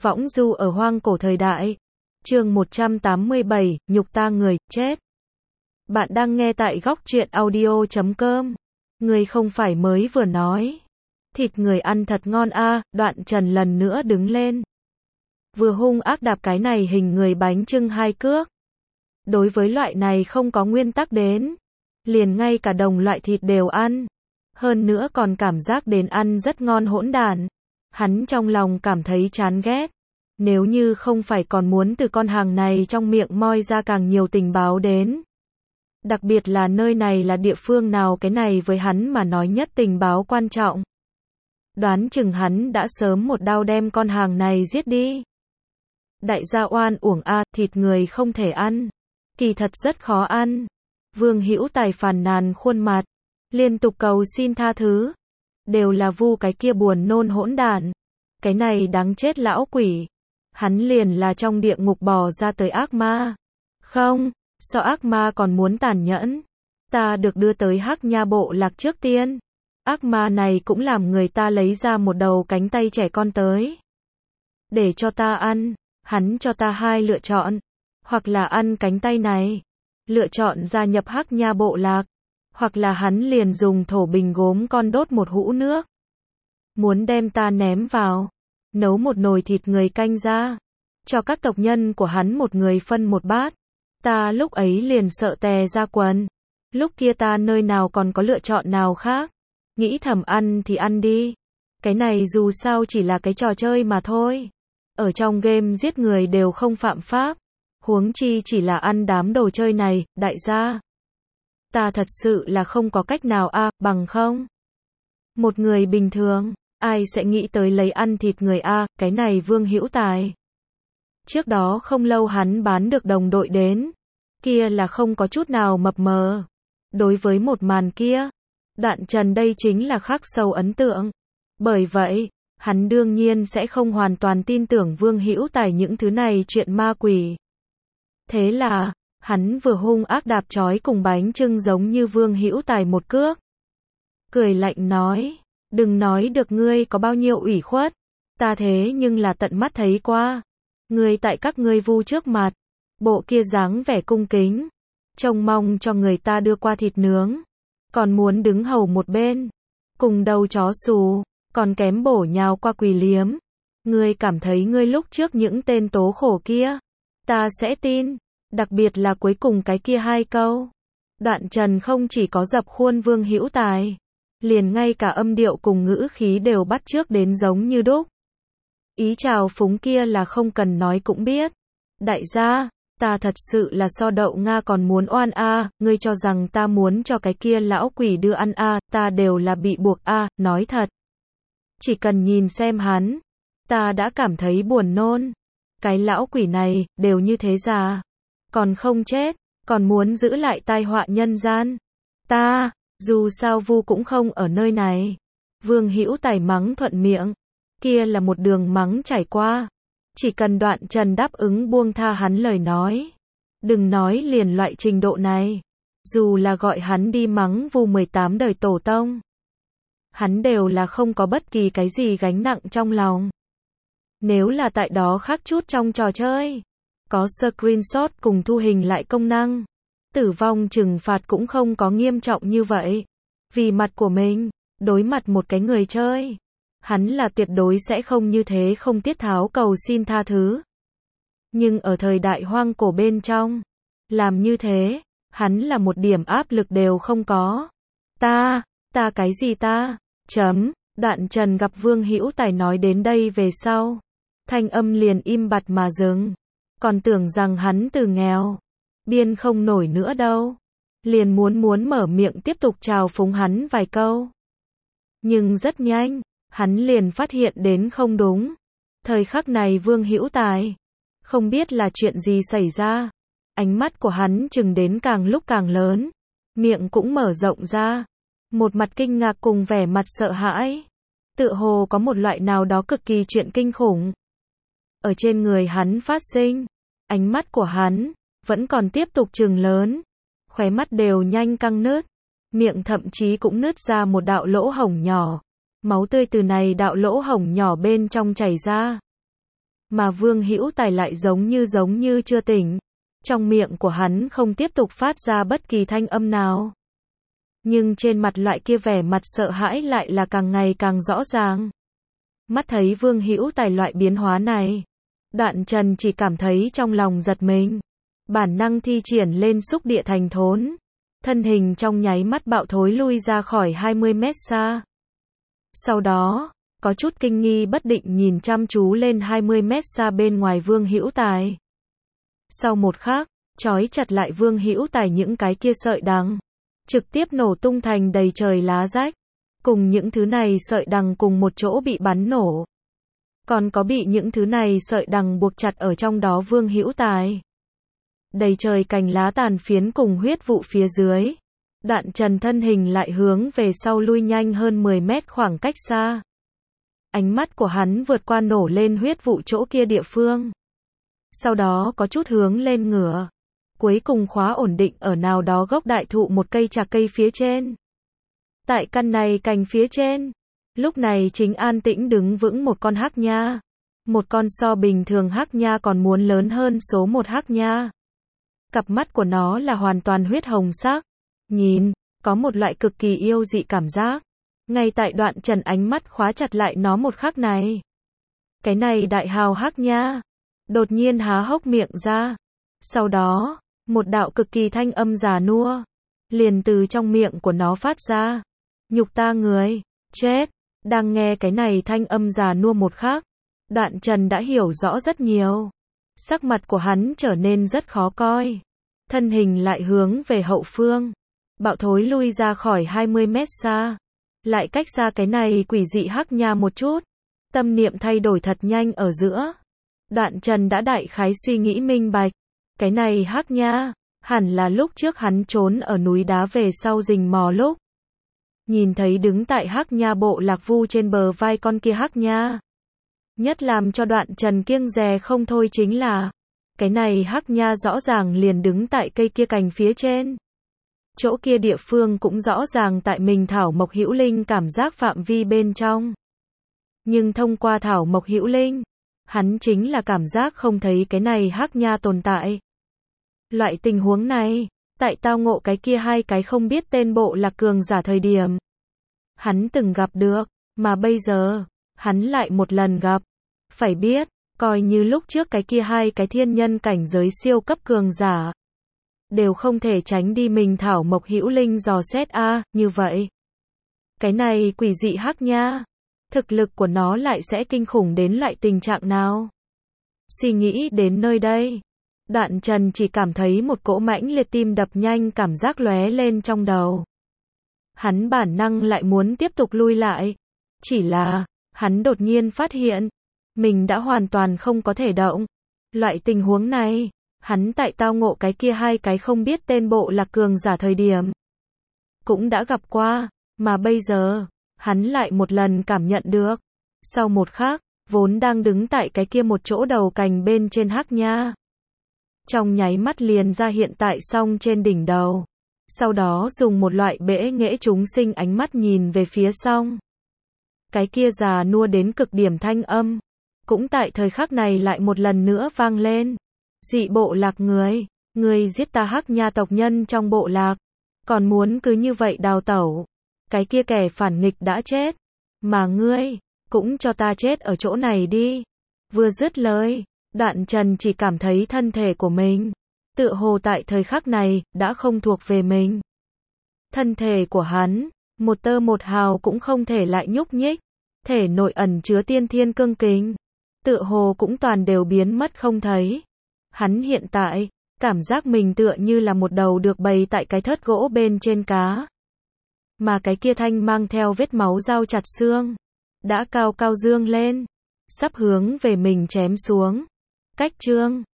Võng du ở hoang cổ thời đại. Chương 187, nhục ta người, chết. Bạn đang nghe tại góc truyện audio.com. Người không phải mới vừa nói. Thịt người ăn thật ngon a, Đoạn Trần lần nữa đứng lên. Vừa hung ác đạp cái này hình người bánh chưng 2 cước. Đối với loại này không có nguyên tắc đến. Liền ngay cả đồng loại thịt đều ăn. Hơn nữa còn cảm giác đến ăn rất ngon hỗn đản. Hắn trong lòng cảm thấy chán ghét. Nếu như không phải còn muốn từ con hàng này trong miệng moi ra càng nhiều tình báo đến. Đặc biệt là nơi này là địa phương nào, cái này với hắn mà nói nhất tình báo quan trọng. Đoán chừng hắn đã sớm một đao đem con hàng này giết đi. Đại gia oan uổng a, thịt người không thể ăn. Kỳ thật rất khó ăn. Vương Hữu Tài phàn nàn khuôn mặt, liên tục cầu xin tha thứ. Đều là Vu cái kia buồn nôn hỗn đản. Cái này đáng chết lão quỷ. Hắn liền là trong địa ngục bò ra tới ác ma. Không, so ác ma còn muốn tàn nhẫn. Ta được đưa tới Hắc Nha bộ lạc trước tiên. Ác ma này cũng làm người ta lấy ra một đầu cánh tay trẻ con tới. Để cho ta ăn, hắn cho ta 2 lựa chọn. Hoặc là ăn cánh tay này, lựa chọn gia nhập Hắc Nha bộ lạc. Hoặc là hắn liền dùng thổ bình gốm con đốt một hũ nước. Muốn đem ta ném vào, nấu một nồi thịt người canh ra. Cho các tộc nhân của hắn một người phân một bát. Ta lúc ấy liền sợ tè ra quần. Lúc kia ta nơi nào còn có lựa chọn nào khác. Nghĩ thầm ăn thì ăn đi. Cái này dù sao chỉ là cái trò chơi mà thôi. Ở trong game giết người đều không phạm pháp. Huống chi chỉ là ăn đám đồ chơi này, đại gia. Ta thật sự là không có cách nào a, bằng không. Một người bình thường, ai sẽ nghĩ tới lấy ăn thịt người a, cái này Vương Hữu Tài. Trước đó không lâu hắn bán được đồng đội đến. Kia là không có chút nào mập mờ. Đối với một màn kia, Đoạn Trần đây chính là khắc sâu ấn tượng. Bởi vậy, hắn đương nhiên sẽ không hoàn toàn tin tưởng Vương Hữu Tài những thứ này chuyện ma quỷ. Thế là, hắn vừa hung ác đạp chói cùng bánh chưng giống như Vương Hữu Tài một cước. Cười lạnh nói, đừng nói được ngươi có bao nhiêu ủy khuất. Ta thế nhưng là tận mắt thấy qua. Ngươi tại các ngươi Vu trước mặt. Bộ kia dáng vẻ cung kính. Trông mong cho người ta đưa qua thịt nướng. Còn muốn đứng hầu một bên. Cùng đầu chó xù. Còn kém bổ nhào qua quỳ liếm. Ngươi cảm thấy ngươi lúc trước những tên tố khổ kia. Ta sẽ tin. Đặc biệt là cuối cùng cái kia 2 câu. Đoạn Trần không chỉ có dập khuôn Vương Hữu Tài. Liền ngay cả âm điệu cùng ngữ khí đều bắt chước đến giống như đúc. Ý chào phúng kia là không cần nói cũng biết. Đại gia, ta thật sự là so đậu Nga còn muốn oan a, ngươi cho rằng ta muốn cho cái kia lão quỷ đưa ăn a, ta đều là bị buộc a, nói thật. Chỉ cần nhìn xem hắn, ta đã cảm thấy buồn nôn. Cái lão quỷ này, đều như thế già. Còn không chết, còn muốn giữ lại tai họa nhân gian. Ta, dù sao Vu cũng không ở nơi này. Vương Hữu Tài mắng thuận miệng. Kia là một đường mắng trải qua. Chỉ cần Đoạn Trần đáp ứng buông tha hắn lời nói. Đừng nói liền loại trình độ này. Dù là gọi hắn đi mắng Vu 18 đời tổ tông. Hắn đều là không có bất kỳ cái gì gánh nặng trong lòng. Nếu là tại đó khác chút trong trò chơi. Có screenshot cùng thu hình lại công năng. Tử vong trừng phạt cũng không có nghiêm trọng như vậy. Vì mặt của mình, đối mặt một cái người chơi. Hắn là tuyệt đối sẽ không như thế không tiết tháo cầu xin tha thứ. Nhưng ở thời đại hoang cổ bên trong, làm như thế, hắn là một điểm áp lực đều không có. Ta cái gì ta? Đoạn Trần gặp Vương Hữu Tài nói đến đây về sau. Thanh âm liền im bặt mà dừng. Còn tưởng rằng hắn từ nghèo. Biên không nổi nữa đâu. Liền muốn mở miệng tiếp tục chào phúng hắn vài câu. Nhưng rất nhanh. Hắn liền phát hiện đến không đúng. Thời khắc này Vương Hữu Tài. Không biết là chuyện gì xảy ra. Ánh mắt của hắn chừng đến càng lúc càng lớn. Miệng cũng mở rộng ra. Một mặt kinh ngạc cùng vẻ mặt sợ hãi. Tựa hồ có một loại nào đó cực kỳ chuyện kinh khủng. Ở trên người hắn phát sinh. Ánh mắt của hắn. Vẫn còn tiếp tục chừng lớn. Khóe mắt đều nhanh căng nứt. Miệng thậm chí cũng nứt ra một đạo lỗ hổng nhỏ. Máu tươi từ này đạo lỗ hổng nhỏ bên trong chảy ra. mà Vương Hữu Tài lại giống như chưa tỉnh. Trong miệng của hắn không tiếp tục phát ra bất kỳ thanh âm nào. Nhưng trên mặt loại kia vẻ mặt sợ hãi lại là càng ngày càng rõ ràng. Mắt thấy Vương Hữu Tài loại biến hóa này, Đoạn Trần chỉ cảm thấy trong lòng giật mình. Bản năng thi triển lên xúc địa thành thốn. Thân hình trong nháy mắt bạo thối lui ra khỏi 20 mét xa. Sau đó, có chút kinh nghi bất định nhìn chăm chú lên 20 mét xa bên ngoài Vương Hữu Tài. Sau một khắc, trói chặt lại Vương Hữu Tài những cái kia sợi đằng, trực tiếp nổ tung thành đầy trời lá rách. Cùng những thứ này sợi đằng cùng một chỗ bị bắn nổ. Còn có bị những thứ này sợi đằng buộc chặt ở trong đó Vương Hữu Tài. Đầy trời cành lá tàn phiến cùng huyết vụ phía dưới. Đoạn Trần thân hình lại hướng về sau lui nhanh hơn 10 mét khoảng cách xa. Ánh mắt của hắn vượt qua nổ lên huyết vụ chỗ kia địa phương. Sau đó có chút hướng lên ngửa. Cuối cùng khóa ổn định ở nào đó gốc đại thụ một cây trà cây phía trên. Tại căn này cành phía trên, lúc này chính an tĩnh đứng vững một con hắc nha. Một con so bình thường hắc nha còn muốn lớn hơn số một hắc nha. Cặp mắt của nó là hoàn toàn huyết hồng sắc. Nhìn, có một loại cực kỳ yêu dị cảm giác. Ngay tại Đoạn Trần ánh mắt khóa chặt lại nó một khắc này. Cái này đại hào hắc nha. Đột nhiên há hốc miệng ra. Sau đó, một đạo cực kỳ thanh âm già nua. Liền từ trong miệng của nó phát ra. Nhục ta người, chết. Đang nghe cái này thanh âm già nua một khắc. Đoạn Trần đã hiểu rõ rất nhiều. Sắc mặt của hắn trở nên rất khó coi. Thân hình lại hướng về hậu phương. Bạo thối lui ra khỏi 20 mét xa. Lại cách xa cái này quỷ dị hắc nha một chút. Tâm niệm thay đổi thật nhanh ở giữa. Đoạn Trần đã đại khái suy nghĩ minh bạch. Cái này hắc nha, hẳn là lúc trước hắn trốn ở núi đá về sau rình mò lúc. Nhìn thấy đứng tại hắc nha bộ lạc vu trên bờ vai con kia hắc nha. Nhất làm cho Đoạn Trần kiêng dè không thôi chính là, cái này hắc nha rõ ràng liền đứng tại cây kia cành phía trên. Chỗ kia địa phương cũng rõ ràng tại mình thảo mộc hữu linh cảm giác phạm vi bên trong. Nhưng thông qua thảo mộc hữu linh, hắn chính là cảm giác không thấy cái này hắc nha tồn tại. Loại tình huống này, tại tao ngộ cái kia hai cái không biết tên bộ lạc cường giả thời điểm. Hắn từng gặp được, mà bây giờ, hắn lại một lần gặp. Phải biết, coi như lúc trước cái kia hai cái thiên nhân cảnh giới siêu cấp cường giả. Đều không thể tránh đi mình thảo mộc hữu linh dò xét như vậy. Cái này quỷ dị hắc nha. Thực lực của nó lại sẽ kinh khủng đến loại tình trạng nào? Suy nghĩ đến nơi đây. Đoạn Trần chỉ cảm thấy một cỗ mãnh liệt tim đập nhanh cảm giác lóe lên trong đầu. Hắn bản năng lại muốn tiếp tục lui lại. Chỉ là, hắn đột nhiên phát hiện, mình đã hoàn toàn không có thể động. Loại tình huống này, hắn tại tao ngộ cái kia hai cái không biết tên bộ lạc cường giả thời điểm. Cũng đã gặp qua, mà bây giờ, hắn lại một lần cảm nhận được. Sau một khắc, vốn đang đứng tại cái kia một chỗ đầu cành bên trên hắc nha. Trong nháy mắt liền ra hiện tại song trên đỉnh đầu. Sau đó dùng một loại bẽ nghễ chúng sinh ánh mắt nhìn về phía song. Cái kia già nua đến cực điểm thanh âm. Cũng tại thời khắc này lại một lần nữa vang lên. Dị bộ lạc người giết ta hắc nha tộc nhân trong bộ lạc. Còn muốn cứ như vậy đào tẩu. Cái kia kẻ phản nghịch đã chết. Mà ngươi, cũng cho ta chết ở chỗ này đi. Vừa dứt lời, Đoạn Trần chỉ cảm thấy thân thể của mình. Tựa hồ tại thời khắc này, đã không thuộc về mình. Thân thể của hắn, một tơ một hào cũng không thể lại nhúc nhích. Thể nội ẩn chứa tiên thiên cương kình. Tựa hồ cũng toàn đều biến mất không thấy. Hắn hiện tại, cảm giác mình tựa như là một đầu được bày tại cái thớt gỗ bên trên cá. Mà cái kia thanh mang theo vết máu dao chặt xương. Đã cao cao dương lên. Sắp hướng về mình chém xuống. Cách chương